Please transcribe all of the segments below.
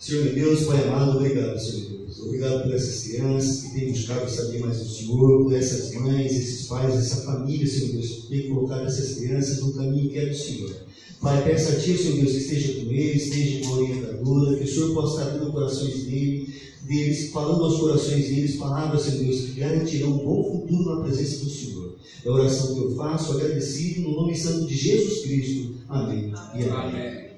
Senhor meu Deus, Pai amado, obrigado, Senhor Deus. Obrigado por essas crianças que têm buscado saber mais do Senhor, por essas mães, esses pais, essa família, Senhor Deus, que tem colocado essas crianças no caminho que é do Senhor. Pai, peço a Ti, Senhor Deus, que esteja com eles, esteja com a orientadora, que o Senhor possa estar dando corações deles, falando aos corações deles, palavras, Senhor Deus, que garantirão um bom futuro na presença do Senhor. É a oração que eu faço, agradecido, no nome santo de Jesus Cristo. Amém. E amém. Amém.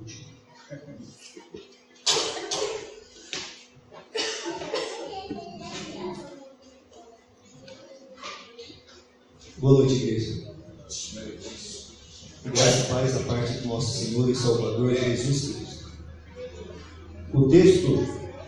Boa noite, igreja. Graça e paz da parte do nosso Senhor e Salvador Jesus Cristo. O texto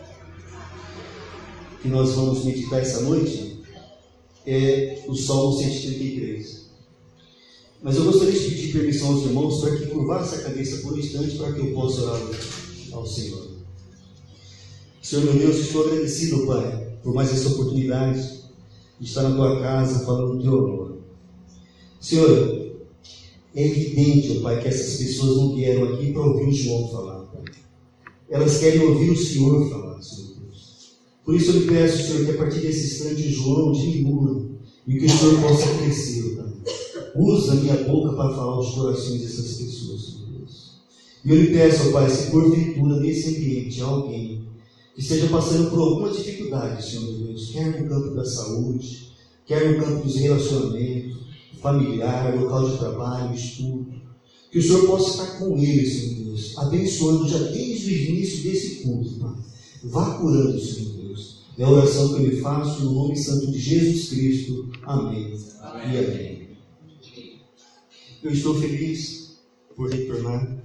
que nós vamos meditar essa noite é o Salmo 133. Mas eu gostaria de pedir permissão aos irmãos para que curvassem a cabeça por um instante para que eu possa orar ao Senhor. Senhor meu Deus, estou agradecido, Pai, por mais essa oportunidade de estar na Tua casa falando do Teu amor. Senhor, é evidente, Pai, que essas pessoas não vieram aqui para ouvir o João falar, Pai. Elas querem ouvir o Senhor falar, Senhor Deus. Por isso eu lhe peço, Senhor, que a partir desse instante o João diminua e que o Senhor possa crescer, Pai. Usa a minha boca para falar aos corações dessas pessoas, Senhor Deus. E eu lhe peço, Pai, se porventura nesse ambiente há alguém que esteja passando por alguma dificuldade, Senhor Deus, quer no campo da saúde, quer no campo dos relacionamentos, familiar, local de trabalho, estudo, que o Senhor possa estar com ele, Senhor Deus, abençoando já desde o início desse culto, Pai. Vá curando, Senhor Deus. É a oração que eu lhe faço no nome santo de Jesus Cristo. Amém. Amém. E amém. Eu estou feliz por retornar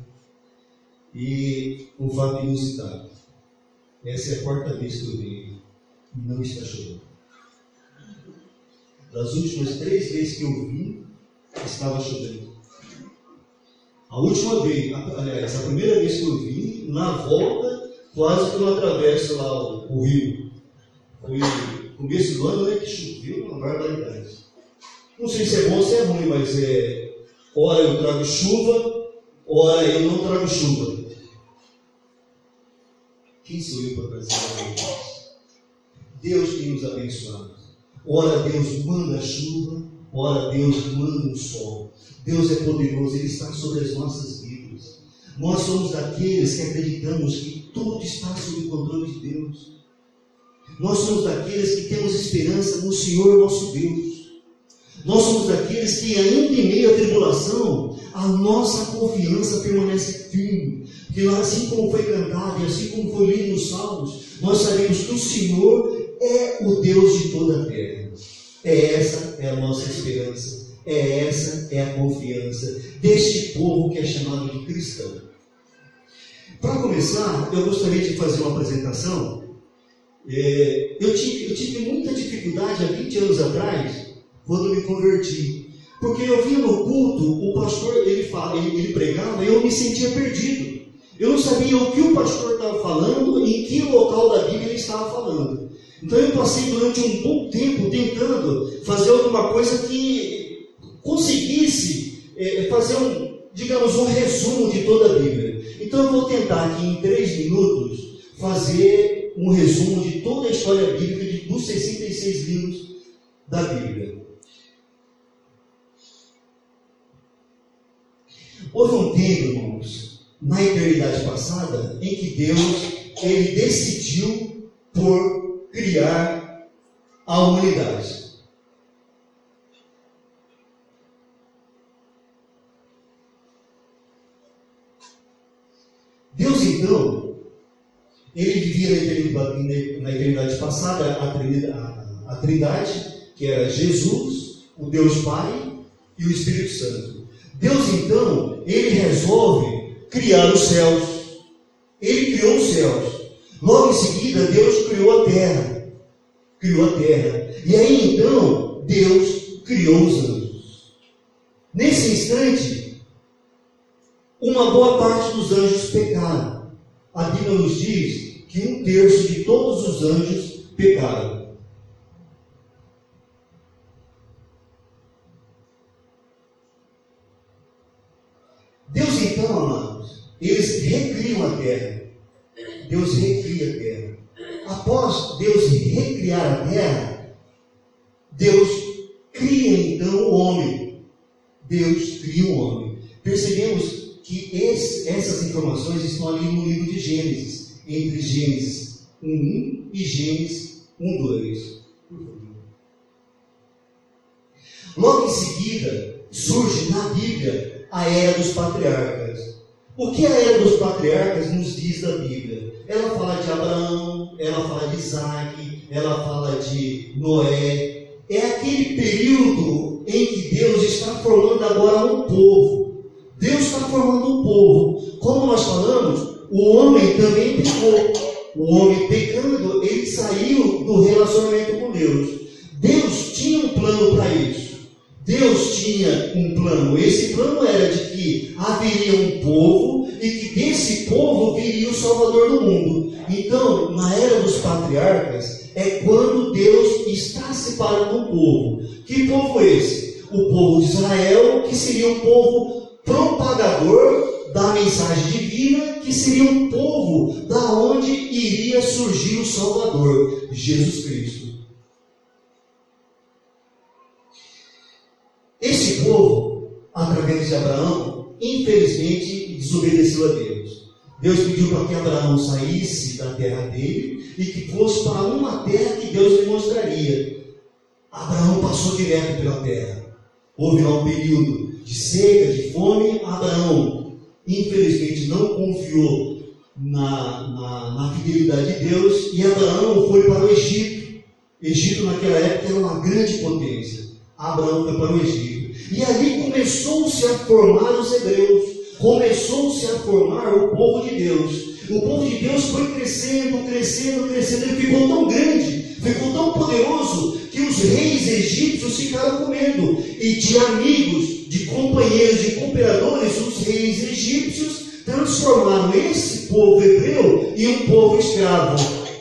e um fato inusitado. Essa é a quarta vez que eu venho e não está chovendo. Das últimas 3 vezes que eu vim, estava chovendo. A última vez, aliás, a primeira vez que eu vim, na volta, quase que eu não atravesso lá o rio. Foi no começo do ano, né, que choveu uma barbaridade. Não sei se é bom ou se é ruim, mas ora eu trago chuva, ora eu não trago chuva. Quem sou eu para trazer a Deus? Deus tem nos abençoado. Ora Deus manda a chuva, ora Deus manda o sol. Deus é poderoso, Ele está sobre as nossas vidas. Nós somos daqueles que acreditamos que tudo está sob o controle de Deus. Nós somos daqueles que temos esperança no Senhor nosso Deus. Nós somos daqueles que ainda em meio à tribulação, a nossa confiança permanece firme. Porque assim como foi cantado e assim como foi lido nos Salmos, nós sabemos que o Senhor é o Deus de toda a terra. Essa é a nossa esperança. Essa é a confiança deste povo que é chamado de cristão. Para começar, eu gostaria de fazer uma apresentação. Eu tive muita dificuldade há 20 anos atrás, quando me converti. Porque eu vinha no culto, o pastor ele pregava e eu me sentia perdido. Eu não sabia o que o pastor estava falando e em que local da Bíblia ele estava falando. Então eu passei durante um bom tempo tentando fazer alguma coisa que conseguisse fazer um resumo de toda a Bíblia. Então eu vou tentar aqui em 3 minutos fazer um resumo de toda a história bíblica dos 66 livros da Bíblia. Houve um tempo, irmãos, na eternidade passada, em que Deus ele decidiu por criar a humanidade. Deus, então, ele vivia na eternidade passada a Trindade, que era Jesus, o Deus Pai e o Espírito Santo. Deus, então, ele resolve criar os céus. Ele criou os céus. Logo em seguida, Deus criou a terra. E aí, então, Deus criou os anjos. Nesse instante, uma boa parte dos anjos pecaram. A Bíblia nos diz que 1/3 de todos os anjos pecaram. Deus, então, amados, eles recriam a terra. Deus recria a terra. Após Deus recriar a terra, Deus cria então o homem. Deus cria o homem. Percebemos que essas informações estão ali no livro de Gênesis, entre Gênesis 1 e Gênesis 1:2. Logo em seguida, surge na Bíblia a Era dos Patriarcas. O que a Era dos Patriarcas nos diz da Bíblia? Ela fala de Abraão, ela fala de Isaac, ela fala de Noé. É aquele período em que Deus está formando agora um povo. Deus está formando um povo. Como nós falamos, o homem também pecou. O homem pecando, ele saiu do relacionamento com Deus. Deus tinha um plano para isso. Deus tinha um plano. Esse plano era de que haveria um povo e que desse povo viria o Salvador do mundo. Então, na Era dos Patriarcas, é quando Deus está separando um povo. Que povo é esse? O povo de Israel, que seria um povo propagador da mensagem divina, que seria um povo da onde iria surgir o Salvador, Jesus Cristo. Esse povo, através de Abraão, infelizmente desobedeceu a Deus. Deus pediu para que Abraão saísse da terra dele e que fosse para uma terra que Deus lhe mostraria. Abraão passou direto pela terra. Houve lá um período de seca, de fome. Abraão, infelizmente, não confiou na fidelidade de Deus e Abraão foi para o Egito. Egito naquela época era uma grande potência. Abraão foi para o Egito. E ali começou-se a formar os hebreus. Começou-se a formar o povo de Deus. O povo de Deus foi crescendo, crescendo, crescendo. Ele ficou tão grande, ficou tão poderoso, que os reis egípcios ficaram com medo. E de amigos, de companheiros, de cooperadores, os reis egípcios transformaram esse povo hebreu em um povo escravo.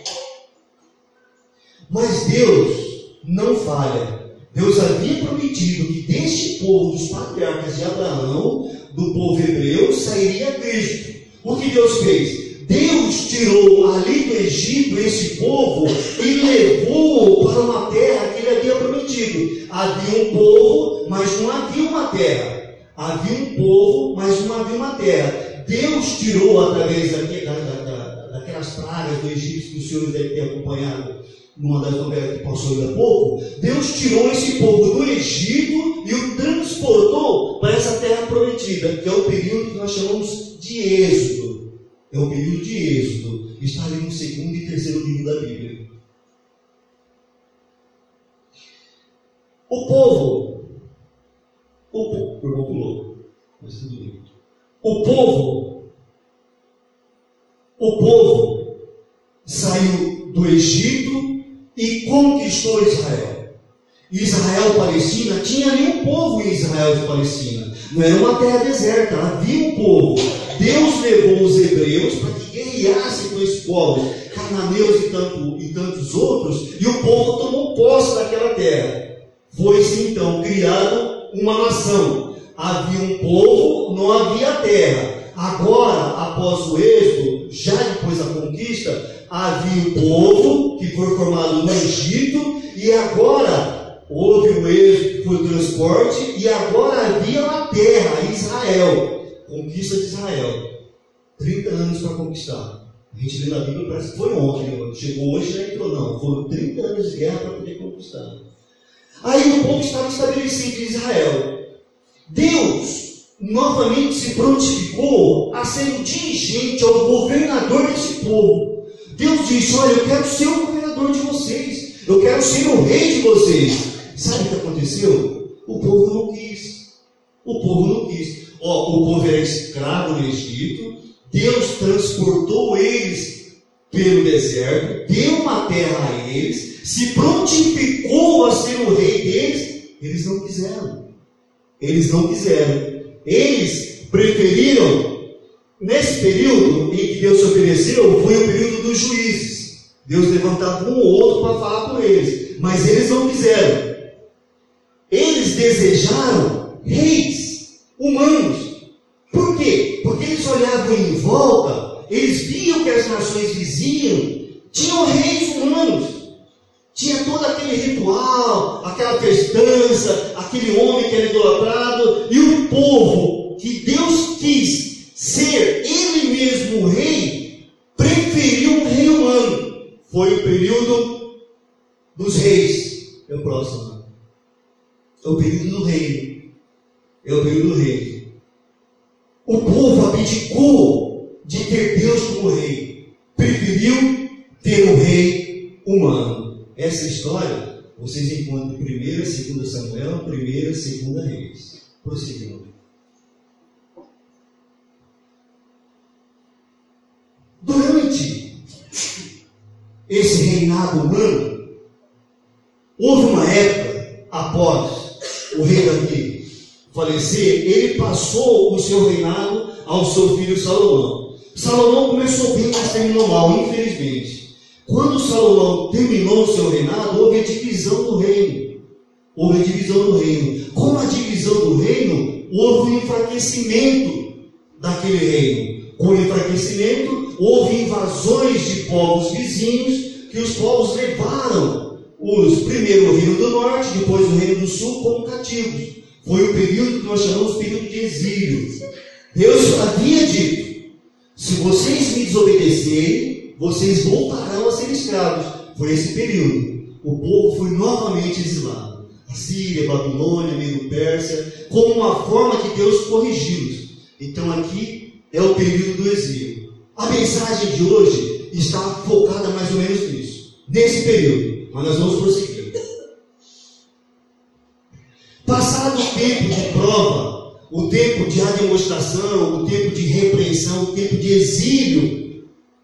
Mas Deus não falha. Deus havia prometido que deste povo, dos patriarcas de Abraão, do povo hebreu, sairia Cristo. O que Deus fez? Deus tirou ali do Egito esse povo e levou para uma terra que ele havia prometido. Havia um povo, mas não havia uma terra. Havia um povo, mas não havia uma terra. Deus tirou através daquelas pragas do Egito que os senhores devem ter acompanhado numa das novelas que passou há pouco. Deus tirou esse povo do Egito e o transportou para essa terra prometida, que é o período que nós chamamos de Êxodo. É o período de Êxodo. Está ali no 2º e 3º livro da Bíblia. O povo, mas tudo bem. O povo saiu do Egito e conquistou Israel. Israel-Palestina, tinha ali um povo em Israel e Palestina. Não era uma terra deserta, havia um povo. Deus levou os hebreus para que guerreassem com esses povos, cananeus e tantos outros, e o povo tomou posse daquela terra. Foi-se então criado uma nação. Havia um povo, não havia terra. Agora, após o êxodo, já depois da conquista, havia um povo que foi formado no Egito, e agora houve o êxodo, foi o transporte, e agora havia uma terra, Israel, conquista de Israel. 30 anos para conquistar. A gente lê na Bíblia, parece que foi ontem, chegou hoje e já entrou, não. Foram 30 anos de guerra para poder conquistar. Aí o povo estava estabelecido em Israel. Deus novamente se prontificou a ser o dirigente, ao governador desse povo. Deus disse: olha, eu quero ser o governador de vocês, eu quero ser o rei de vocês. Sabe o que aconteceu? O povo não quis. O povo era escravo no Egito. Deus transportou eles pelo deserto, deu uma terra a eles, se prontificou a ser o rei deles. Eles não quiseram. Eles preferiram, nesse período em que Deus se ofereceu, foi o período dos juízes. Deus levantava um ou outro para falar por eles, mas eles não quiseram. Eles desejaram reis humanos. Por quê? Porque eles olhavam em volta, eles viam que as nações vizinhas tinham reis humanos. Tinha todo aquele ritual, aquela festança, aquele homem que era idolatrado, e o povo que Deus quis ser ele mesmo o rei, preferiu um rei humano. Foi o período dos reis. É o próximo. É o período do reino. É o período do reino. O povo abdicou de ter Deus como rei. Preferiu ter um rei humano. Essa história vocês encontram em 1ª e 2ª Samuel, 1ª e 2ª Reis. Prosseguindo. Durante esse reinado humano, houve uma época, após o rei Davi falecer, ele passou o seu reinado ao seu filho Salomão. Salomão começou bem, mas terminou mal, infelizmente. Quando Salomão terminou o seu reinado, houve a divisão do reino. Houve a divisão do reino. Com a divisão do reino, houve um enfraquecimento daquele reino. Com o enfraquecimento, houve invasões de povos vizinhos, que os povos levaram primeiro o reino do norte, depois o reino do sul, como cativos. Foi o período que nós chamamos de período de exílio. Deus havia dito: se vocês me desobedecerem, vocês voltarão a ser escravos. Foi esse período. O povo foi novamente exilado. A Síria, a Babilônia, Medo Pérsia, como uma forma de Deus corrigi-los. Então aqui é o período do exílio. A mensagem de hoje está focada mais ou menos nisso, nesse período. Mas nós vamos prosseguir. Passado o tempo de prova, o tempo de ademonstração, o tempo de repreensão, o tempo de exílio,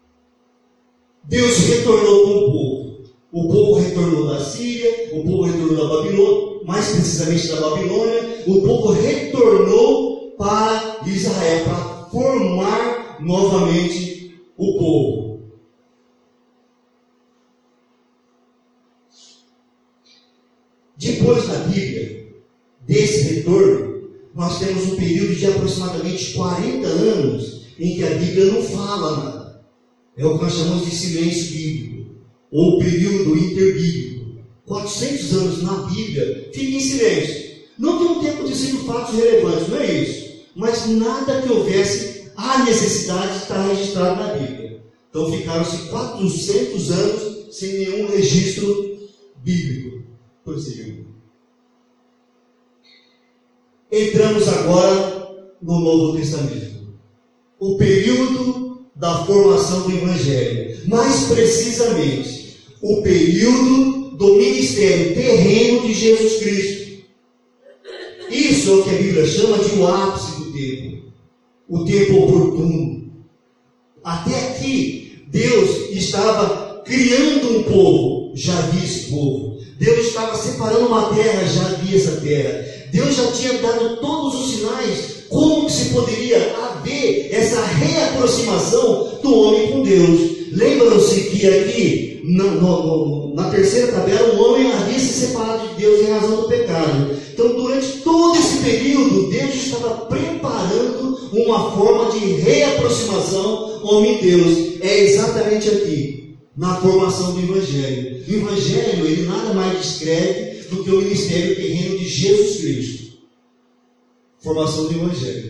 Deus retornou com o povo. O povo retornou da Síria, o povo retornou da Babilônia, mais precisamente da Babilônia. O povo retornou para Israel, para formar novamente o povo. Depois na Bíblia, desse retorno, nós temos um período de aproximadamente 40 anos em que a Bíblia não fala nada. É o que nós chamamos de silêncio bíblico, ou período interbíblico. 400 anos na Bíblia fica em silêncio. Não tem um tempo de ser fatos relevantes, não é isso. Mas nada que houvesse a necessidade de estar registrado na Bíblia. Então ficaram-se 400 anos sem nenhum registro bíblico. Prosseguindo. Entramos agora no Novo Testamento. O período da formação do Evangelho. Mais precisamente, o período do ministério terreno de Jesus Cristo. Isso é o que a Bíblia chama de o ápice do tempo. O tempo oportuno. Até aqui, Deus estava criando um povo. Já havia esse povo. Deus estava separando uma terra. Já havia essa terra. Deus já tinha dado todos os sinais como que se poderia haver essa reaproximação do homem com Deus. Lembram-se que aqui, na terceira tabela, o homem havia se separado de Deus em razão do pecado. Então, durante todo esse período, Deus estava preparando uma forma de reaproximação homem-Deus. É exatamente aqui, na formação do Evangelho. O Evangelho, ele nada mais descreve do que o ministério terreno de Jesus Cristo. Formação do Evangelho.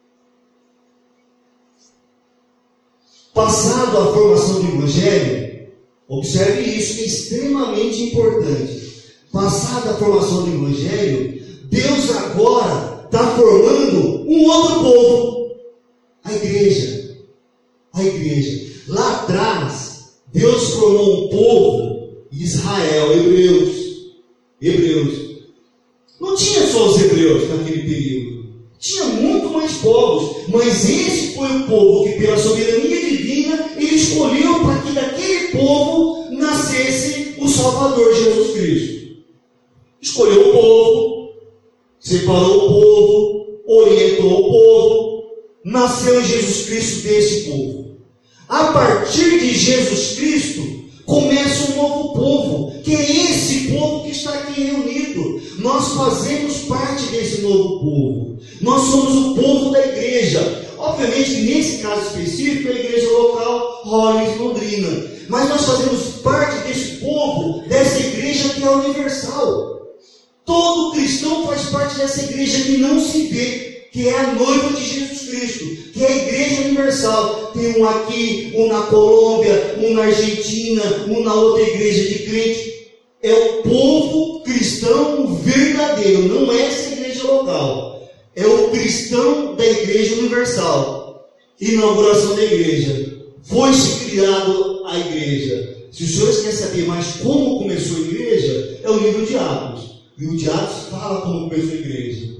Passado a formação do Evangelho, observe isso, que é extremamente importante. Passada a formação do Evangelho, Deus agora está formando um outro povo. A igreja. A igreja. Lá atrás, Deus formou um povo, Israel, hebreus. Não tinha só os hebreus naquele período. Tinha muito mais povos. Mas esse foi o povo que, pela soberania divina, ele escolheu para que daquele povo nascesse o Salvador Jesus Cristo. Escolheu o povo, separou o povo, orientou o povo, nasceu em Jesus Cristo desse povo. A partir de Jesus Cristo, começa um novo povo, que é esse povo que está aqui reunido. Nós fazemos parte desse novo povo. Nós somos o povo da igreja. Obviamente que nesse caso específico é a igreja local Hollins Londrina. Mas nós fazemos parte desse povo, dessa igreja que é universal. Todo cristão faz parte dessa igreja que não se vê, que é a noiva de Jesus Cristo, que é a igreja universal. Tem um aqui, um na Colômbia, um na Argentina, um na outra igreja de crente. É o povo cristão verdadeiro, não é essa igreja local. É o cristão da igreja universal. Inauguração da igreja. Foi-se criado a igreja. Se os senhores querem saber mais como começou a igreja, é o livro de Atos. E o de Atos fala como começou a igreja.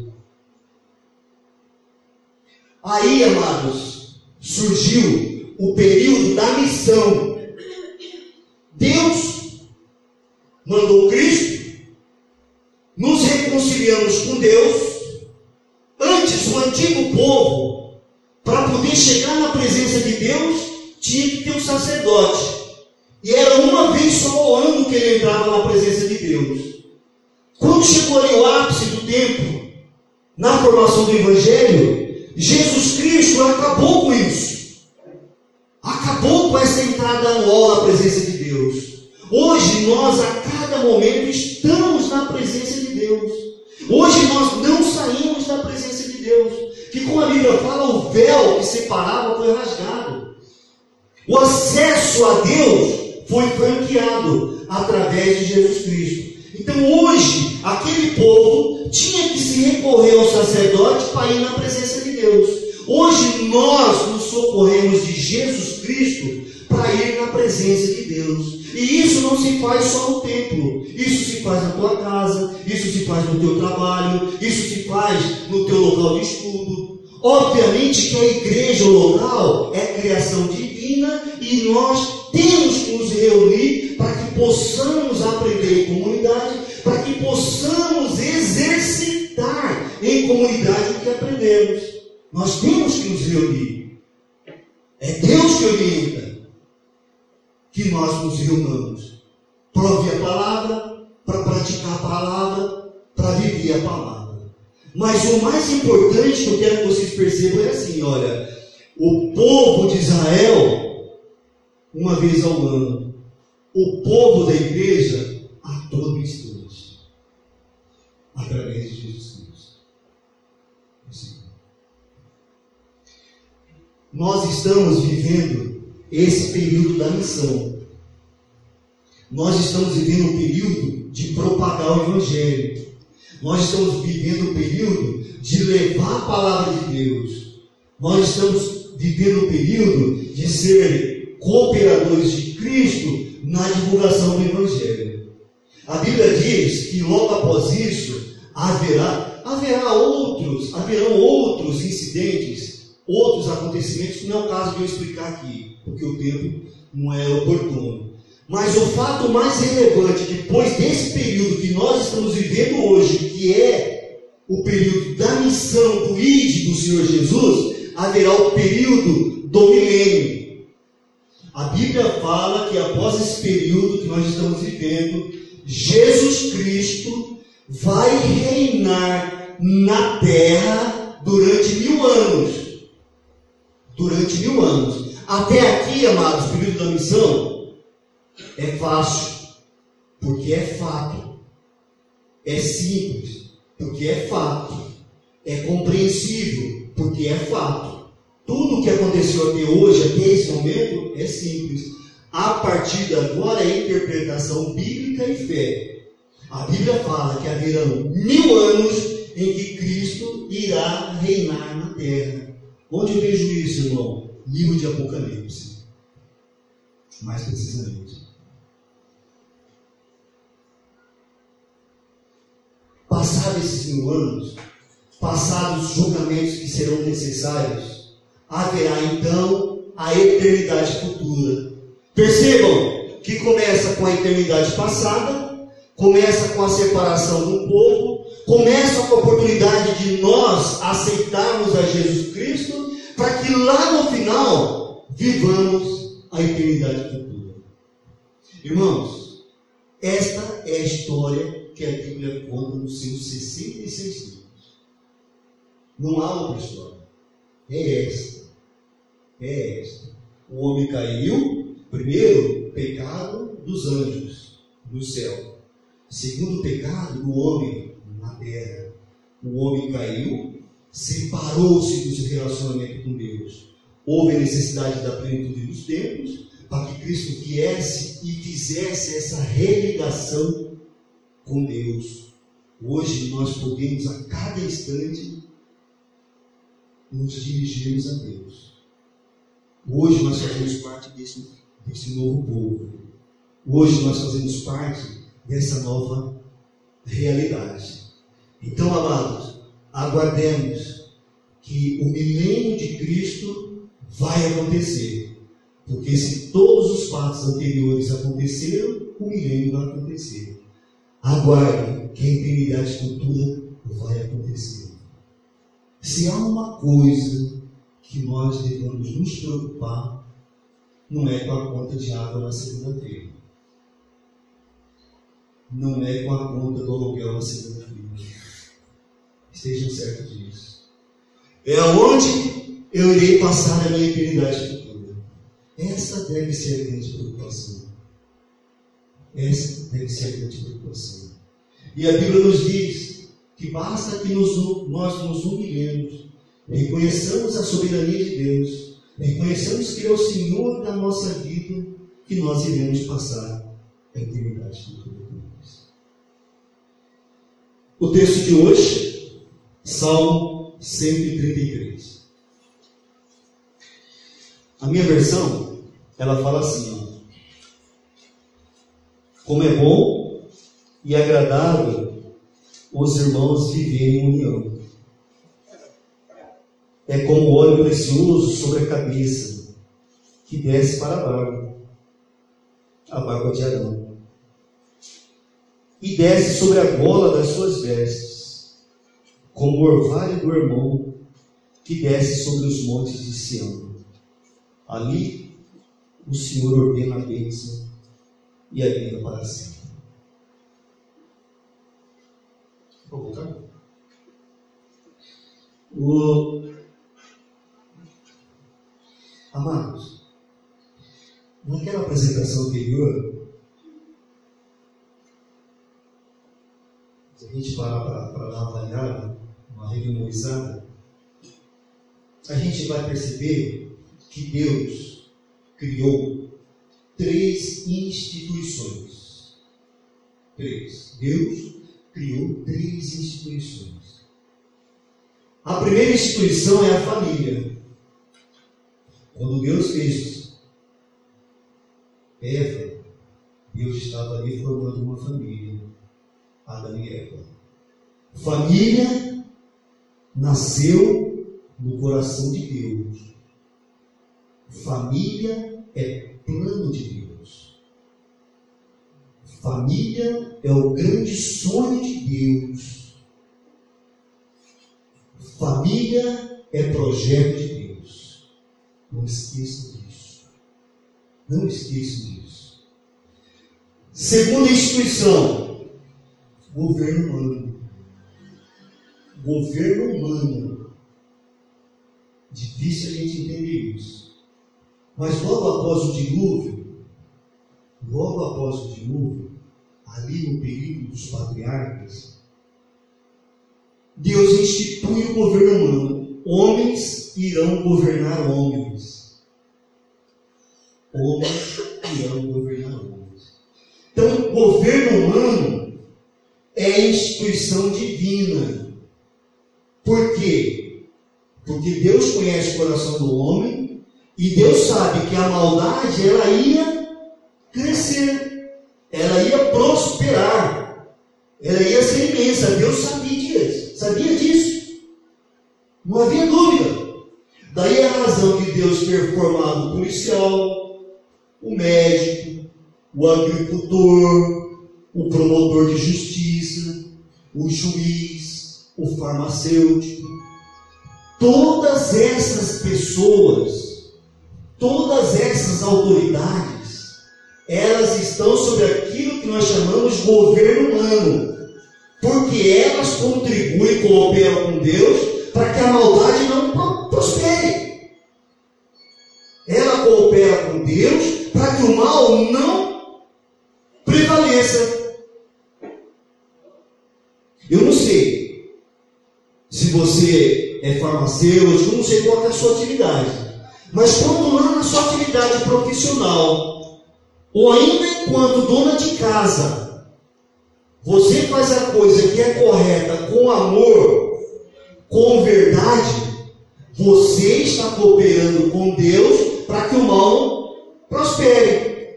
Aí, amados, surgiu o período da missão. Deus mandou Cristo, nos reconciliamos com Deus. Antes, o antigo povo, para poder chegar na presença de Deus, tinha que ter um sacerdote. E era uma vez só ao ano que ele entrava na presença de Deus. Quando chegou ali o ápice do tempo, na formação do Evangelho, Jesus Cristo acabou com isso. Acabou com essa entrada anual na presença de Deus. Hoje nós a cada momento estamos na presença de Deus. Hoje nós não saímos da presença de Deus. Que como a Bíblia fala, o véu que separava foi rasgado. O acesso a Deus foi franqueado através de Jesus Cristo. Então hoje, aquele povo tinha que se recorrer ao sacerdote para ir na presença de Deus. Hoje nós nos socorremos de Jesus Cristo para ir na presença de Deus. E isso não se faz só no templo. Isso se faz na tua casa, isso se faz no teu trabalho, isso se faz no teu local de estudo. Obviamente que a igreja local é criação divina e nós temos que nos reunir para que possamos aprender em comunidade, para que possamos exercitar em comunidade o que aprendemos. Nós temos que nos reunir. É Deus que orienta que nós nos reunamos para ouvir a palavra, para praticar a palavra, para viver a palavra. Mas o mais importante que eu quero que vocês percebam é assim, olha, o povo de Israel, uma vez ao ano, o povo da igreja, a todo instante, através de Jesus Cristo. Assim. Nós estamos vivendo esse período da missão. Nós estamos vivendo um período de propagar o Evangelho. Nós estamos vivendo um período de levar a palavra de Deus. Nós estamos vivendo um período de ser cooperadores de Cristo na divulgação do Evangelho. A Bíblia diz que logo após isso haverão outros incidentes, outros acontecimentos, que não é o caso de eu explicar aqui, porque o tempo não é oportuno. Mas o fato mais relevante, depois desse período que nós estamos vivendo hoje, que é o período da missão do ID do Senhor Jesus, haverá o período do milênio. A Bíblia fala que após esse período que nós estamos vivendo, Jesus Cristo vai reinar na terra durante 1000 anos. Durante 1000 anos. Até aqui, amados, o período da missão é fácil, porque é fato. É simples, porque é fato. É compreensível, porque é fato. Tudo o que aconteceu até hoje, até esse momento, é simples. A partir de agora é interpretação bíblica e fé. A Bíblia fala que haverão 1000 anos em que Cristo irá reinar na terra. Onde eu vejo isso, irmão? Livro de Apocalipse. Mais precisamente. Passados esses 1000 anos, passados os julgamentos que serão necessários, haverá então a eternidade futura. Percebam que começa com a eternidade passada, começa com a separação do povo, começa com a oportunidade de nós aceitarmos a Jesus Cristo, para que lá no final vivamos a eternidade futura. Irmãos, esta é a história que a Bíblia conta nos seus 66 livros. Não há outra história. É esta. é esta. O homem caiu, primeiro, pecado dos anjos no céu. Segundo, pecado do homem na terra. O homem caiu, separou-se do seu relacionamento com Deus. Houve a necessidade da plenitude dos tempos, para que Cristo viesse e fizesse essa religação com Deus. Hoje nós podemos a cada instante nos dirigirmos a Deus. Hoje nós fazemos parte desse novo povo. Hoje nós fazemos parte dessa nova realidade. Então, amados, aguardemos que o milênio de Cristo vai acontecer. Porque se todos os fatos anteriores aconteceram, o milênio vai acontecer. Aguarde que a eternidade futura vai acontecer. Se há uma coisa que nós devemos nos preocupar, não é com a conta de água na segunda-feira. Não é com a conta do aluguel na segunda-feira. Estejam certos disso. É onde eu irei passar a minha eternidade futura. Essa deve ser a grande preocupação. Essa deve ser a grande preocupação. E a Bíblia nos diz que basta que nós nos humilhemos, reconheçamos a soberania de Deus, reconheçamos que Ele é o Senhor da nossa vida, que nós iremos passar a eternidade futura com Deus. O texto de hoje, Salmo 133. A minha versão, ela fala assim, ó: como é bom e agradável os irmãos viverem em união. É como óleo precioso sobre a cabeça, que desce para a barba de Arão, e desce sobre a gola das suas vestes, como o orvalho do irmão, que desce sobre os montes de Sião. Ali o Senhor ordena a bênção e a vida para sempre. Vou voltar? Amados, naquela apresentação anterior, se a gente parar para dar uma avaliada, uma rememorizada, a gente vai perceber que Deus criou 3 instituições. 3. Deus criou 3 instituições. A primeira instituição é a família. Quando Deus fez Eva, Deus estava ali formando uma família, Adão e Eva. Família nasceu no coração de Deus. Família é plano de Deus. Família é o grande sonho de Deus. Família é projeto de Deus. Não esqueçam disso. Não esqueçam disso. Segunda instituição, governo humano. Governo humano. Difícil a gente entender isso. Mas logo após o dilúvio, ali no período dos patriarcas, Deus institui o governo humano. Homens irão governar homens. Homens irão governar homens. Então, o governo humano é instituição divina. Por quê? Porque Deus conhece o coração do homem e Deus sabe que a maldade ela ia crescer, ela ia prosperar, ela ia ser imensa. Deus sabia disso. Não havia dúvida. Daí a razão de Deus ter formado o policial, o médico, o agricultor, o promotor de justiça, o juiz, o farmacêutico. Todas essas pessoas, todas essas autoridades, elas estão sobre aquilo que nós chamamos de governo humano, porque elas contribuem e cooperam com Deus para que a maldade não prospere. mal não prevaleça. Eu não sei se você é farmacêutico, eu não sei qual é a sua atividade, mas quando lá na sua atividade profissional, ou ainda enquanto dona de casa, você faz a coisa que é correta com amor, com verdade, você está cooperando com Deus para que o mal prospere.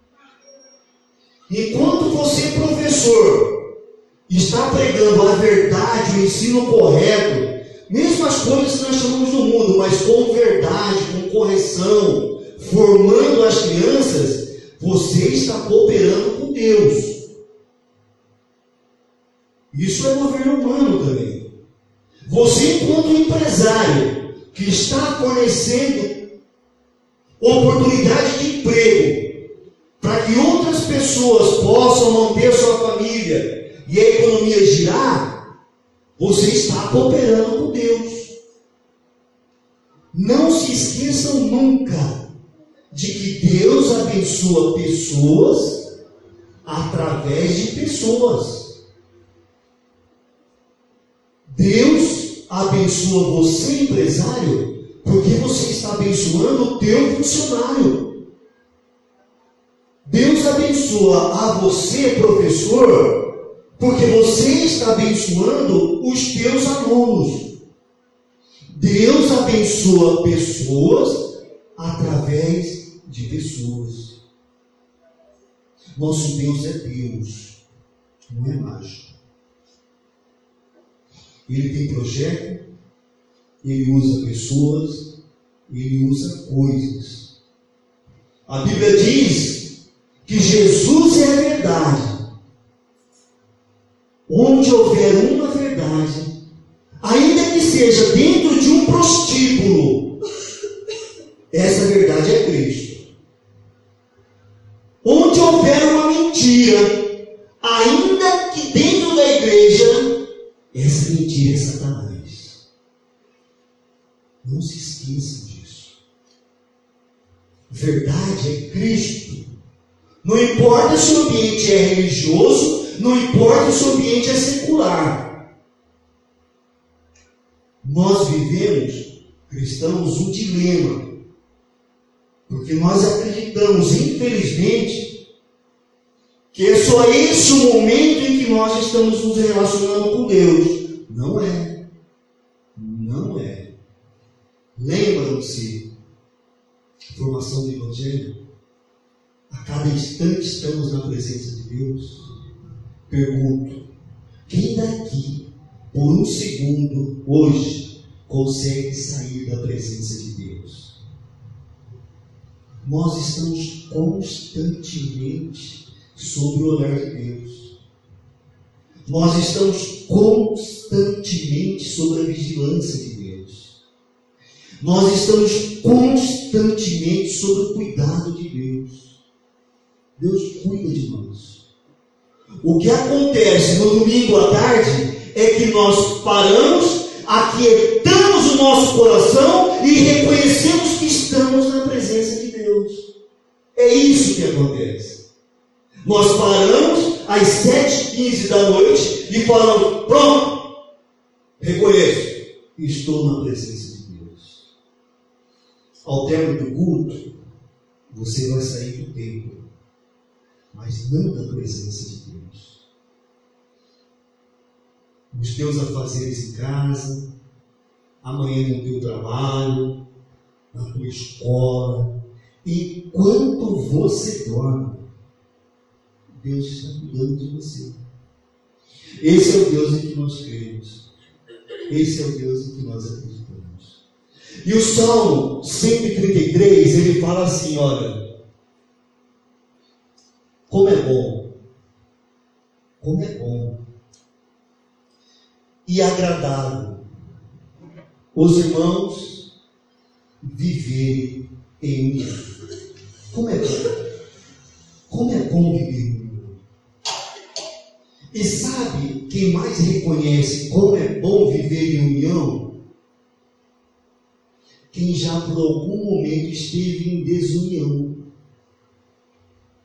Enquanto você, professor, está pregando a verdade, o ensino correto, mesmo as coisas que nós chamamos do mundo, mas com verdade, com correção, formando as crianças, você está cooperando com Deus. Isso é governo humano também. Você, enquanto empresário, que está fornecendo oportunidade de emprego para que outras pessoas possam manter sua família e a economia girar, você está cooperando com Deus. Não se esqueçam nunca de que Deus abençoa pessoas através de pessoas. Deus abençoa você, empresário, porque você está abençoando o teu funcionário. Deus abençoa a você, professor, porque você está abençoando os teus alunos. Deus abençoa pessoas através de pessoas. Nosso Deus é Deus, não é mágico. Ele tem projeto, ele usa pessoas, ele usa coisas. A Bíblia diz que Jesus é a verdade. Onde houver uma verdade, ainda que seja dentro de um prostíbulo, essa verdade é Cristo. Onde houver uma mentira, ainda que dentro da igreja, essa mentira é Satanás. Não se esqueçam disso. Verdade é Cristo. Não importa se o ambiente é religioso, não importa se o ambiente é secular. Nós vivemos, cristãos, um dilema. Porque nós acreditamos, infelizmente, que é só esse o momento em que nós estamos nos relacionando com Deus. Não é. Não é. Lembram-se, formação do Evangelho? A cada instante estamos na presença de Deus. Pergunto, quem daqui, por um segundo, hoje, consegue sair da presença de Deus? Nós estamos constantemente sob o olhar de Deus. Nós estamos constantemente sob a vigilância de Deus. Nós estamos constantemente sob o cuidado de Deus. Deus cuida de nós. O que acontece no domingo à tarde é que nós paramos, aquietamos o nosso coração e reconhecemos que estamos na presença de Deus. É isso que acontece. Nós paramos às 7h15 da noite e falamos: pronto, reconheço, estou na presença de Deus. Ao término do culto, você vai sair do templo, mas não da presença de Deus. Os teus afazeres em casa, amanhã no teu trabalho, na tua escola, enquanto você dorme, Deus está cuidando de você. Esse é o Deus em que nós cremos. Esse é o Deus em que nós acreditamos. E o Salmo 133, ele fala assim, olha, como é bom e agradável os irmãos viverem em união. Como é bom viver em união. E sabe quem mais reconhece como é bom viver em união? Quem já por algum momento esteve em desunião.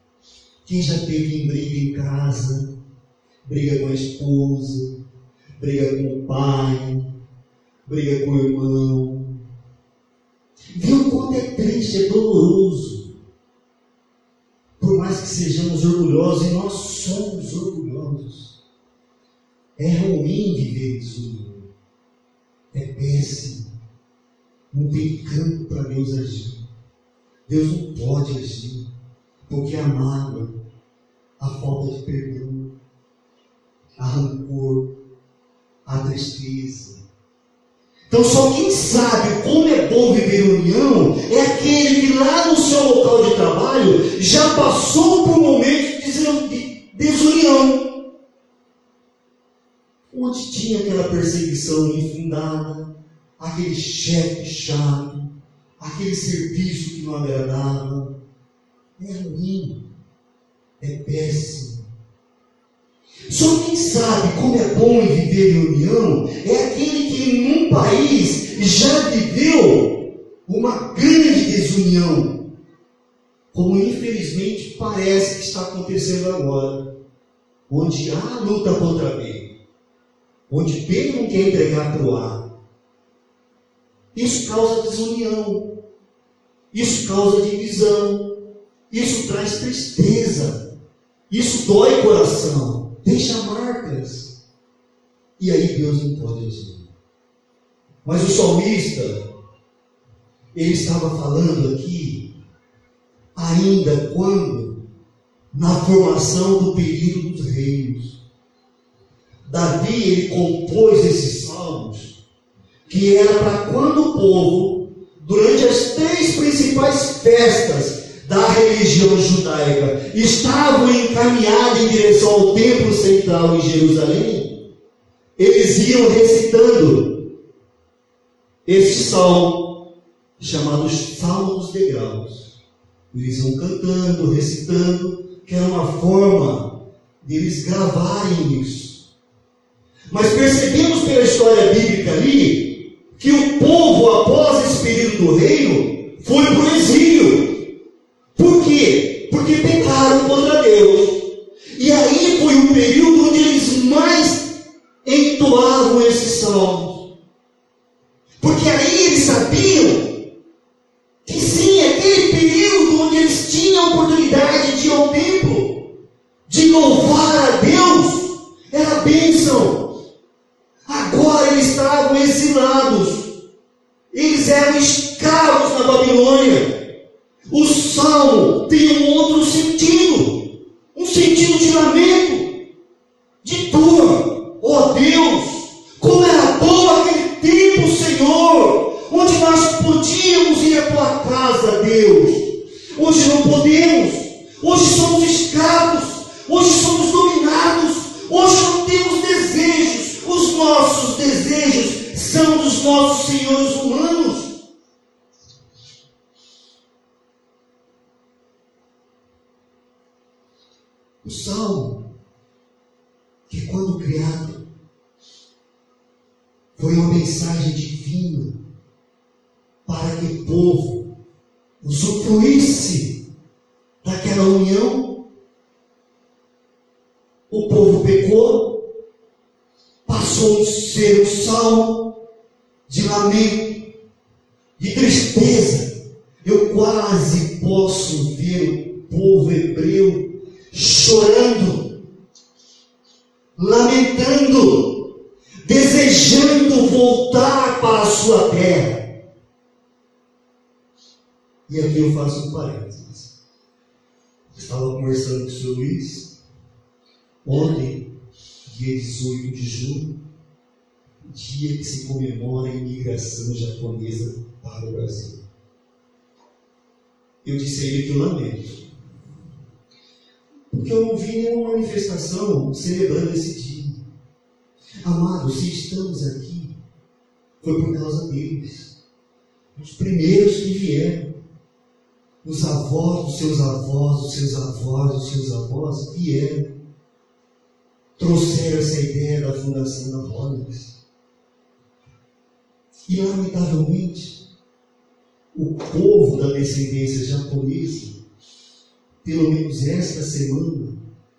Quem já teve briga em casa, briga com a esposa, briga com o pai, briga com o irmão. Viu o quanto é triste, é doloroso. Por mais que sejamos orgulhosos, e nós somos orgulhosos, é ruim viver desunido. É péssimo. Não tem campo para Deus agir. Deus não pode agir, porque a mágoa, a falta de perdão, a rancor, a tristeza. Então só quem sabe como é bom viver em união é aquele que lá no seu local de trabalho já passou por momentos de desunião, onde tinha aquela perseguição infundada, aquele chefe chato, aquele serviço que não agradava. É ruim, é péssimo. Só quem sabe como é bom viver em união é aquele que num país já viveu uma grande desunião, como infelizmente parece que está acontecendo agora, onde há luta contra B, onde B não quer entregar para o A. Isso causa desunião, isso causa divisão, isso traz tristeza, isso dói o coração, deixa marcas. E aí Deus não pode agir. Mas o salmista, ele estava falando aqui, ainda quando, na formação do período dos reinos, Davi, ele compôs esses salmos, que era para quando o povo, durante as 3 principais festas da religião judaica, estavam encaminhados em direção ao templo central em Jerusalém, eles iam recitando esse salmo, chamado Salmo dos Degraus. Eles iam cantando, recitando, que era uma forma de eles gravarem isso. Mas percebemos pela história bíblica ali, que o povo, após esse período do reino, foi para o exílio. Por quê? Porque pecaram contra Deus. E aí foi o período onde eles mais entoavam esses salmos. Porque aí eles sabiam que sim, aquele período onde eles tinham a oportunidade de ir ao templo, de louvar a Deus, era bênção. Agora eles estavam exilados, eles eram escravos na Babilônia. O salmo tem um outro sentido, um sentido de lamento, de dor. Oh Deus, como era bom aquele tempo, Senhor, onde nós podíamos ir à tua casa, Deus. Hoje não podemos, hoje somos escravos, hoje somos dominados, hoje não temos desejos. Os nossos desejos são dos nossos senhores humanos. O salmo, que quando criado, foi uma mensagem divina para que o povo usufruísse daquela união. O povo pecou, passou a ser um salmo de lamento, de tristeza. Eu quase posso ver o povo hebreu chorando, lamentando, desejando voltar para a sua terra. E aqui eu faço um parênteses. Estava conversando com o Sr. Luiz ontem, dia 18 de junho, dia que se comemora a imigração japonesa para o Brasil. Eu disse a ele que eu lamento, porque eu não vi nenhuma manifestação celebrando esse dia. Amados, se estamos aqui, foi por causa deles. Os primeiros que vieram, os avós dos seus avós, os seus avós dos seus avós, vieram. Trouxeram essa ideia da fundação da Rolex. E, lamentavelmente, o povo da descendência japonesa pelo menos esta semana,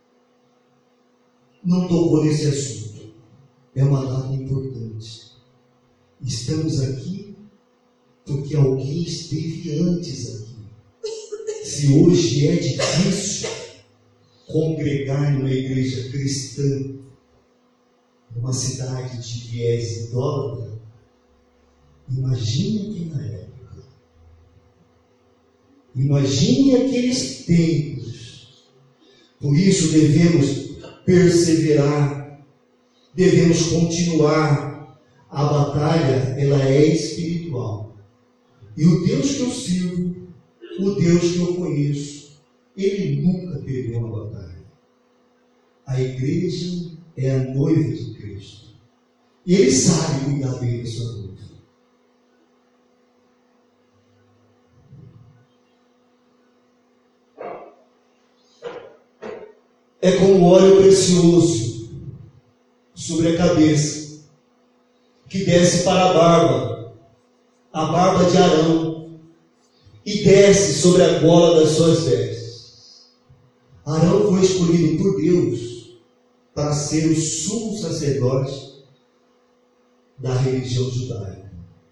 não tocou nesse assunto. É uma data importante. Estamos aqui porque alguém esteve antes aqui. Se hoje é difícil congregar numa igreja cristã, numa cidade de viés idólatra, imagine aqui na época. Imagine aqueles tempos. Por isso devemos perseverar, devemos continuar. A batalha, ela é espiritual. E o Deus que eu sirvo, o Deus que eu conheço, Ele nunca perdeu uma batalha. A igreja é a noiva de Cristo. E Ele sabe cuidar bem da sua noiva. É como óleo precioso sobre a cabeça, que desce para a barba de Arão, e desce sobre a gola das suas vestes. Arão foi escolhido por Deus para ser o sumo sacerdote da religião judaica.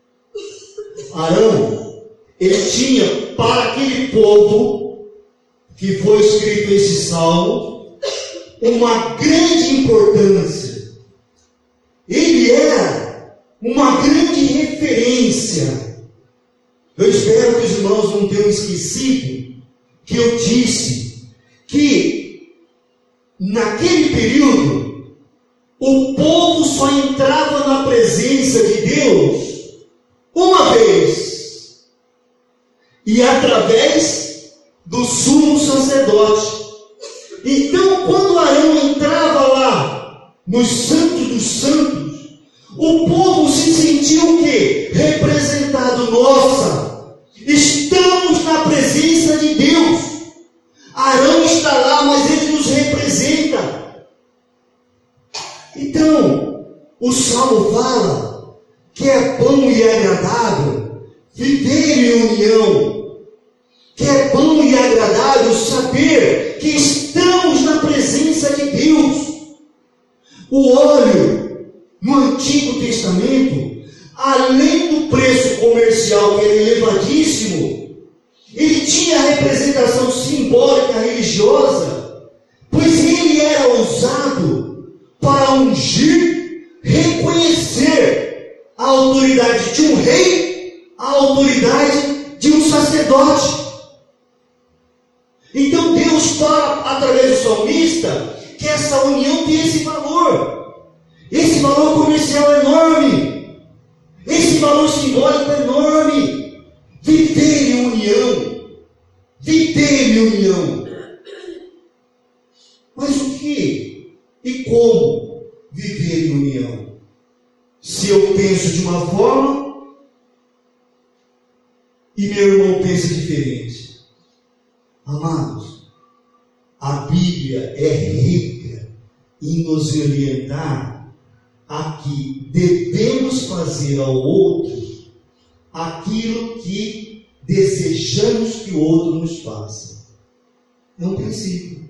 Arão, ele tinha para aquele povo, que foi escrito esse salmo, uma grande importância. Ele era uma grande referência. Eu espero que os irmãos não tenham esquecido que eu disse que naquele período o povo só entrava na presença de Deus uma vez, e através do sumo sacerdote. Então, quando Arão entrava lá nos santos dos santos, o povo se sentia o quê? Representado. Nossa, estamos na presença de Deus. Arão está lá, mas ele nos representa. Então, o Salmo fala que é bom e agradável viver em união, que é bom e agradável saber que estamos na presença de Deus. O óleo no Antigo Testamento, além do preço comercial que era elevadíssimo, ele tinha representação simbólica religiosa, pois ele era usado para ungir, reconhecer a autoridade de um rei, a autoridade de um sacerdote. Então Deus fala através do salmista que essa união tem esse valor comercial enorme, esse valor simbólico enorme. Viver em união. Mas o que e como viver em união? Se eu penso de uma forma e meu irmão pensa diferente. Amados, a Bíblia é rica em nos orientar a que devemos fazer ao outro aquilo que desejamos que o outro nos faça. É um princípio.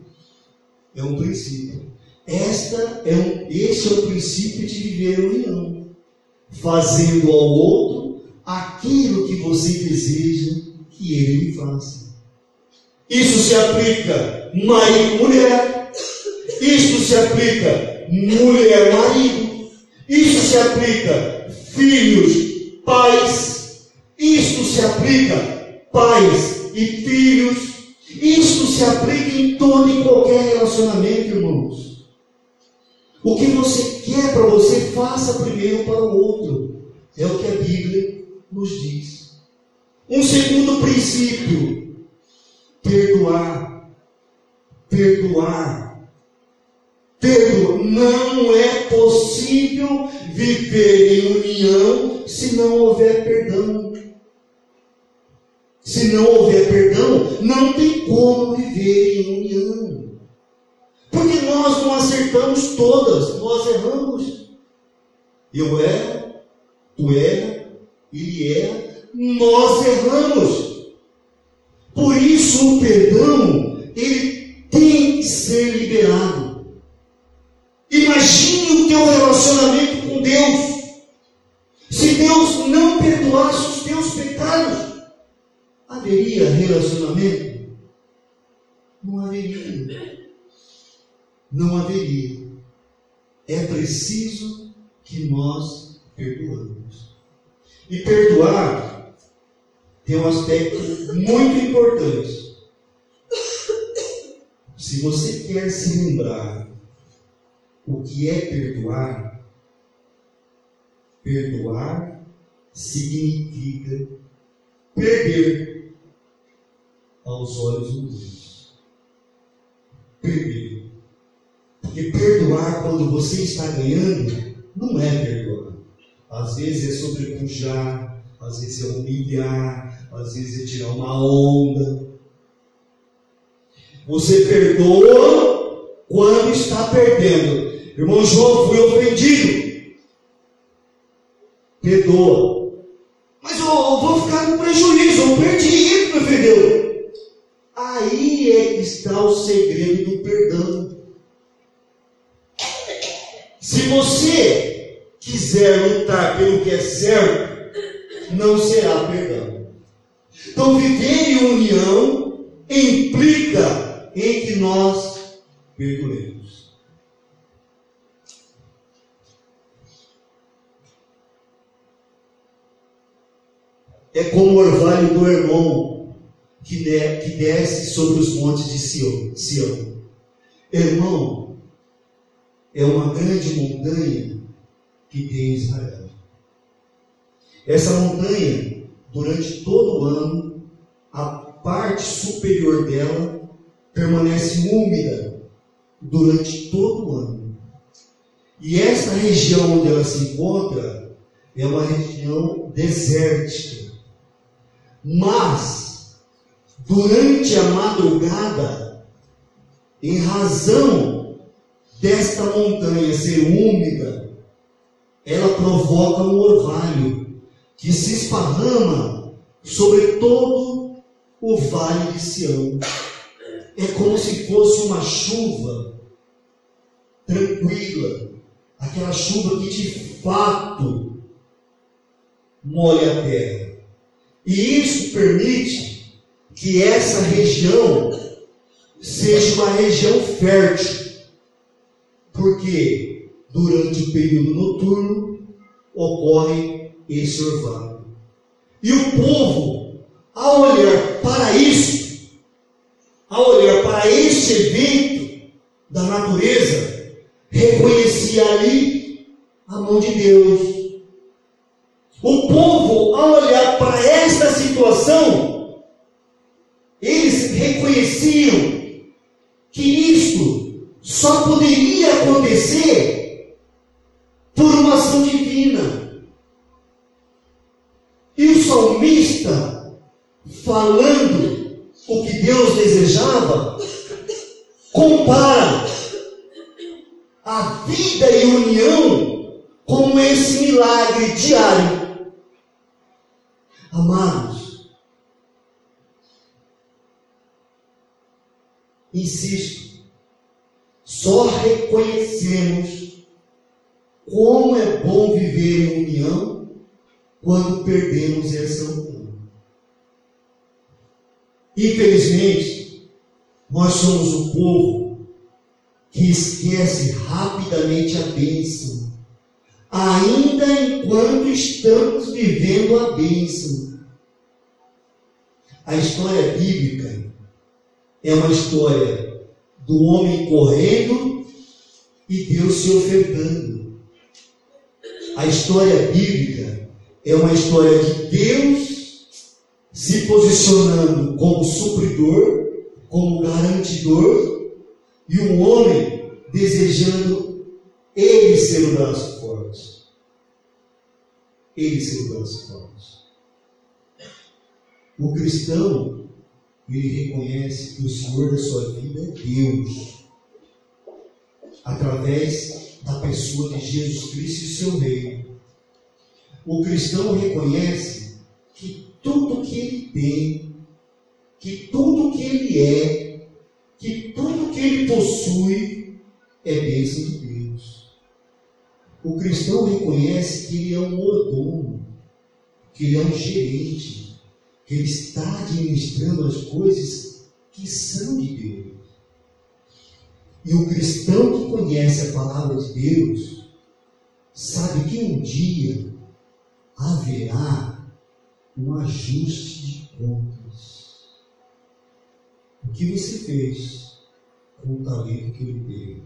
Esse é o princípio de viver em união. Fazendo ao outro aquilo que você deseja que ele lhe faça. Isso se aplica marido-mulher, isso se aplica mulher-marido, isso se aplica filhos-pais, isso se aplica pais e filhos, isso se aplica em todo e qualquer relacionamento, irmãos. O que você quer para você, faça primeiro para o outro. É o que a Bíblia nos diz. Um segundo princípio: perdoar. Não é possível viver em união se não houver perdão. Se não houver perdão, não tem como viver em união. Porque nós não acertamos todas, nós erramos. Eu erro, tu erra, ele erra, nós erramos. Por isso o perdão ele tem que ser liberado. Imagine o teu relacionamento com Deus. Se Deus não perdoasse os teus pecados, haveria relacionamento? Não haveria. Não haveria. É preciso que nós perdoamos. E perdoar tem um aspecto muito importante. Se você quer se lembrar o que é perdoar, perdoar significa perder aos olhos humanos. Perder. Porque perdoar quando você está ganhando, não é perdoar. Às vezes é sobrepujar, às vezes é humilhar, às vezes é tirar uma onda. Você perdoa quando está perdendo. Irmão João, fui ofendido. Perdoa. Mas eu vou ficar com prejuízo, eu perdi, ele me ofendeu. Aí é que está o segredo do perdão. Se você quiser lutar pelo que é certo, não será perdão. Então viver em união implica em que nós perdoemos. É como o orvalho do Hermon que desce sobre os montes de Sião. Hermon é uma grande montanha que tem em Israel. Essa montanha, durante todo o ano, a parte superior dela permanece úmida durante todo o ano. E essa região onde ela se encontra é uma região desértica. Mas, durante a madrugada, em razão desta montanha ser úmida, ela provoca um orvalho que se esparrama sobre todo o vale de Sião. É como se fosse uma chuva tranquila, aquela chuva que de fato molha a terra. E isso permite que essa região seja uma região fértil, porque durante o período noturno ocorre esse orvalho. E o povo, ao olhar para isso, ao olhar para este evento da natureza, reconhecia ali a mão de Deus. O povo, ao olhar para esta situação, eles reconheciam que isto só poderia acontecer por uma ação divina. E o salmista, falando o que Deus desejava, compara a vida e união como esse milagre diário. Amados, insisto, só reconhecemos como é bom viver em união quando perdemos essa união. Infelizmente, nós somos um povo que esquece rapidamente a bênção, ainda enquanto estamos vivendo a bênção. A história bíblica é uma história do homem correndo e Deus se ofertando. A história bíblica é uma história de Deus se posicionando como supridor, como garantidor, e um homem desejando ele ser o braço forte. Ele ser o braço forte. O cristão, ele reconhece que o Senhor da sua vida é Deus, através da pessoa de Jesus Cristo e seu reino. O cristão reconhece que tudo que ele tem, que tudo que ele que tudo que ele possui é bênção de Deus. O cristão reconhece que ele é um mordomo, que ele é um gerente, que ele está administrando as coisas que são de Deus. E o cristão que conhece a palavra de Deus sabe que um dia haverá um ajuste de contas. O que você fez com o talento que ele teve?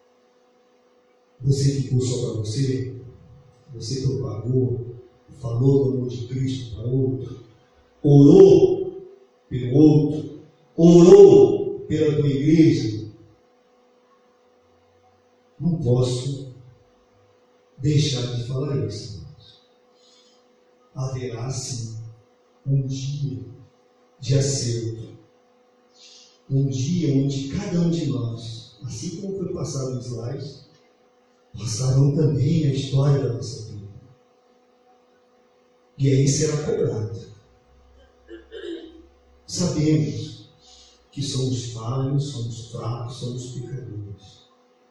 Você ficou só para você? Você propagou? Falou do amor de Cristo para outro? Orou pelo outro? Orou pela tua igreja? Não posso deixar de falar isso. Haverá sim um dia de acerto, um dia onde cada um de nós, assim como foi passado no slide, passarão também a história da nossa vida. E aí será cobrado. Sabemos que somos falhos, somos fracos, somos pecadores.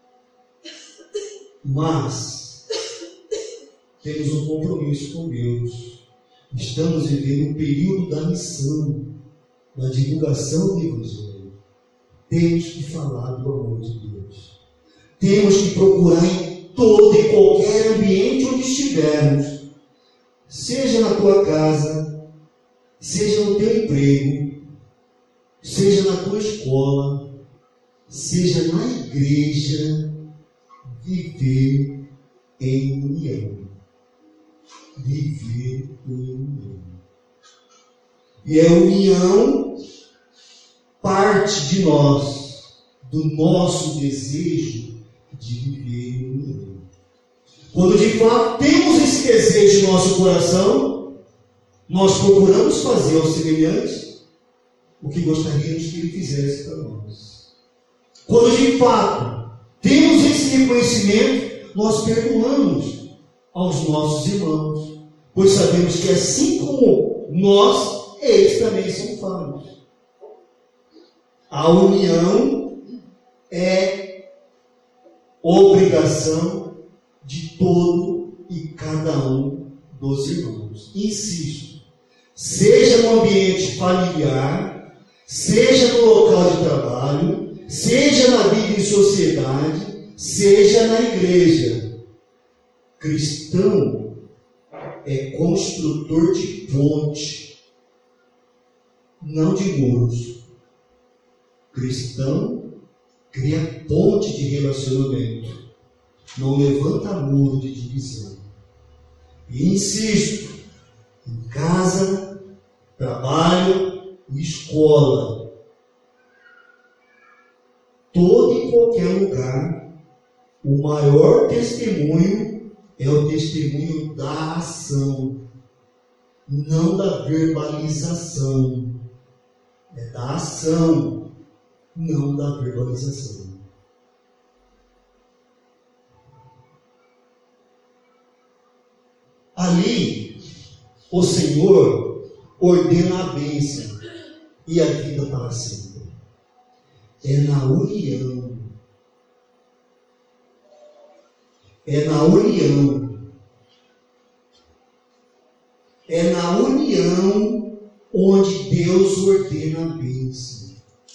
Mas temos um compromisso com Deus. Estamos vivendo um período da missão, da divulgação do Evangelho. Temos que falar do amor de Deus. Temos que procurar em todo e qualquer ambiente onde estivermos, seja na tua casa, seja no teu emprego, seja na tua escola, seja na igreja, viver em união. Viver em união. E a união parte de nós, do nosso desejo de viver em união. Quando de fato temos esse desejo no nosso coração, nós procuramos fazer ao semelhante o que gostaríamos que ele fizesse para nós. Quando de fato temos esse reconhecimento, nós perdoamos aos nossos irmãos, pois sabemos que assim como nós, eles também são falhos. A união é obrigação de todo e cada um dos irmãos. Insisto, seja no ambiente familiar, seja no local de trabalho, seja na vida em sociedade, seja na igreja. Cristão é construtor de ponte, não de muros. Cristão cria ponte de relacionamento, não levanta muro de divisão. E insisto, em casa, trabalho e escola, todo e qualquer lugar, o maior testemunho é o testemunho da ação, não da verbalização. É da ação, não da verbalização. Ali, o Senhor ordena a bênção e a vida para sempre. É na união. É na união. É na união onde Deus ordena a bênção.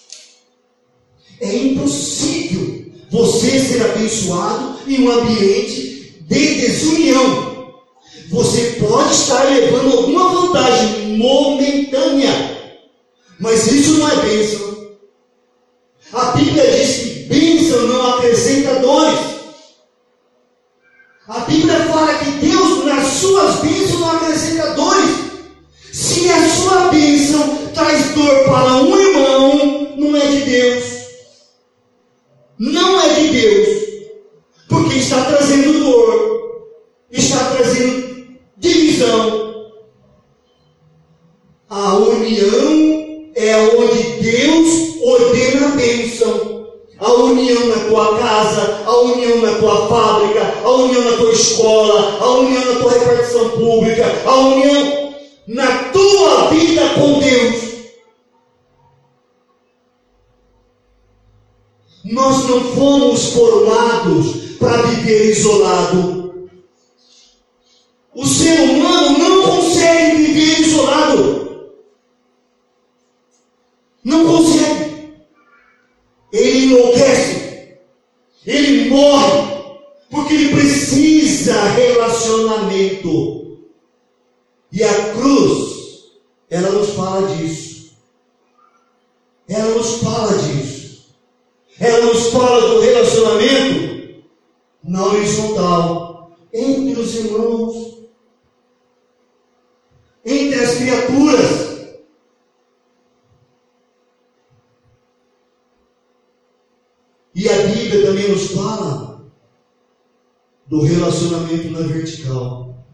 É impossível você ser abençoado em um ambiente de desunião. Você pode estar levando alguma vantagem momentânea, mas isso não é bênção. A Bíblia diz que bênção não acrescenta dores. A Bíblia fala que Deus, nas suas bênçãos, não acrescenta dores. Se a sua bênção traz dor para um irmão, não é de Deus. Não é de Deus. Porque está trazendo dor. Está trazendo divisão. A união é onde Deus ordena a bênção. A união na tua casa, a união na tua fábrica, a união na tua escola, a união na tua repartição pública, a união na tua vida com Deus. Nós não fomos formados para viver isolado. O ser humano não consegue viver isolado. Não consegue. Ele enlouquece. Ele morre. Porque ele precisa relacionamento. E a cruz, ela nos fala disso. Ela nos fala disso. Ela nos fala do relacionamento na horizontal, entre os irmãos, entre as criaturas. E a Bíblia também nos fala do relacionamento na vertical.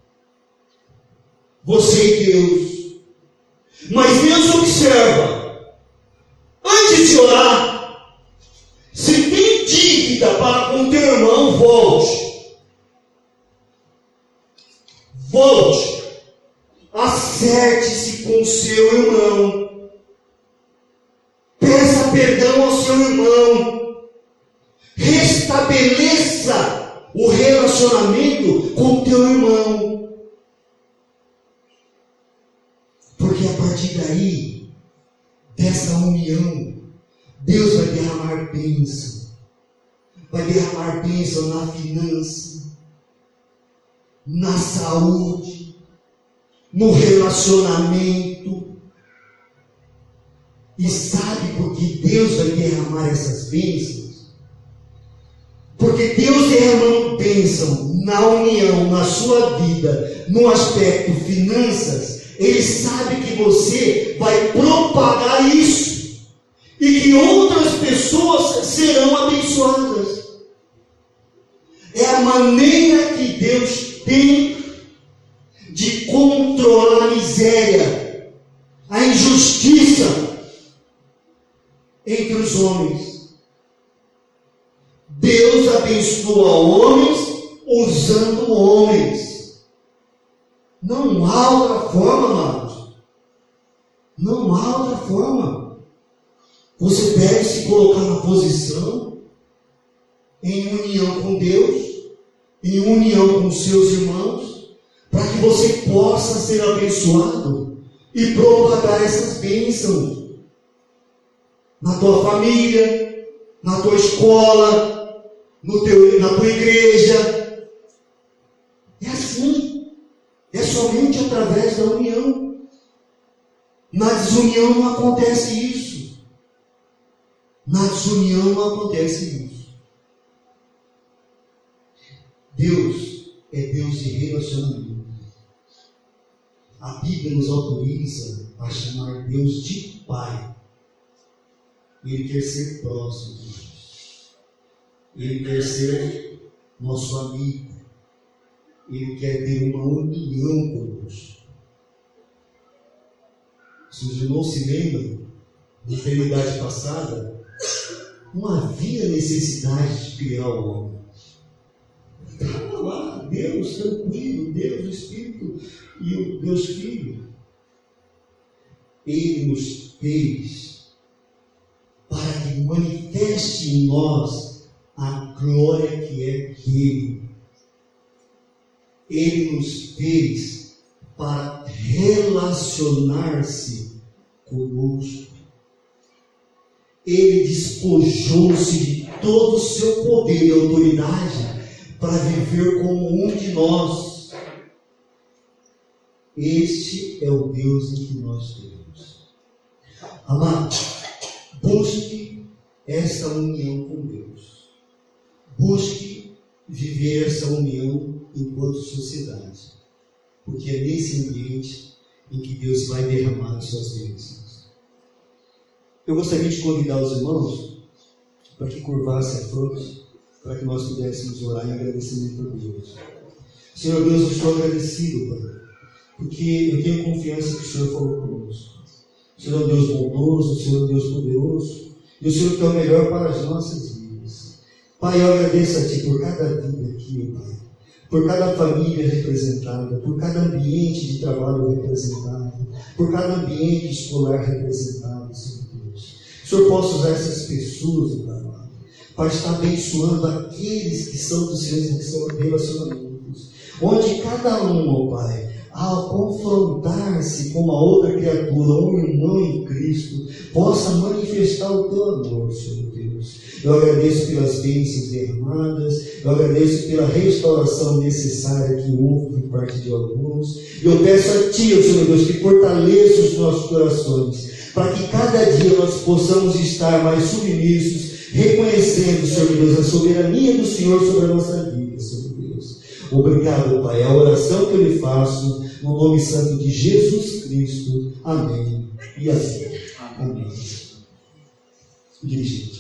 Você e Deus. Mas Deus observa, antes de orar, se tem dívida para com teu irmão, volte. Volte. Acerte-se com seu irmão. Peça perdão ao seu irmão. Restabeleça o relacionamento com teu irmão. Porque a partir daí, dessa união, Deus vai derramar bênção. Vai derramar bênção na finança, na saúde, no relacionamento. E sabe por que Deus vai derramar essas bênçãos? Porque Deus derramando bênção na união, na sua vida, no aspecto finanças, Ele sabe que você vai propagar isso. E que outras pessoas serão abençoadas. É a maneira que Deus tem de controlar a miséria, a injustiça entre os homens. Deus abençoa homens usando homens. Não há outra forma, amados. Não há outra forma. Você deve se colocar na posição, em união com Deus, em união com seus irmãos, para que você possa ser abençoado e propagar essas bênçãos na tua família, na tua escola, na tua igreja. É assim. É somente através da união. Na desunião não acontece isso. Na desunião não acontece isso. Deus é Deus de relacionamento. A Bíblia nos autoriza a chamar Deus de Pai. Ele quer ser próximo de nós. Ele quer ser nosso amigo. Ele quer ter uma união conosco. Se os irmãos se lembram, na eternidade passada, não havia necessidade de criar o homem. Estava lá, Deus tranquilo, Deus o Espírito e o Deus Filho. Ele nos fez para que manifeste em nós a glória que é dele. Ele nos fez para relacionar-se conosco. Ele despojou-se de todo o seu poder e autoridade para viver como um de nós. Este é o Deus em que nós temos. Amado, busque essa união com Deus. Busque viver essa união enquanto sociedade. Porque é nesse ambiente em que Deus vai derramar as suas bênçãos. Eu gostaria de convidar os irmãos para que curvassem a fronte, para que nós pudéssemos orar em agradecimento a Deus. Senhor Deus, eu estou agradecido, Pai, porque eu tenho confiança que o Senhor falou conosco. O Senhor é um Deus bondoso, o Senhor é um Deus poderoso, e o Senhor quer o melhor para as nossas vidas. Pai, eu agradeço a Ti por cada vida aqui, Pai, por cada família representada, por cada ambiente de trabalho representado, por cada ambiente escolar representado, Senhor Deus. O Senhor possa usar essas pessoas, Pai, para estar abençoando aqueles que são dos seus relacionamentos. Onde cada um, ó Pai, ao confrontar-se com uma outra criatura, um irmão em Cristo, possa manifestar o teu amor, Senhor Deus. Eu agradeço pelas bênçãos derramadas, eu agradeço pela restauração necessária que houve por parte de alguns. Eu peço a Ti, Senhor Deus, que fortaleça os nossos corações, para que cada dia nós possamos estar mais submissos, reconhecendo, Senhor Deus, a soberania do Senhor sobre a nossa vida, Senhor Deus. Obrigado, Pai. É a oração que eu lhe faço, no nome santo de Jesus Cristo. Amém. E assim. Amém. Dirigente.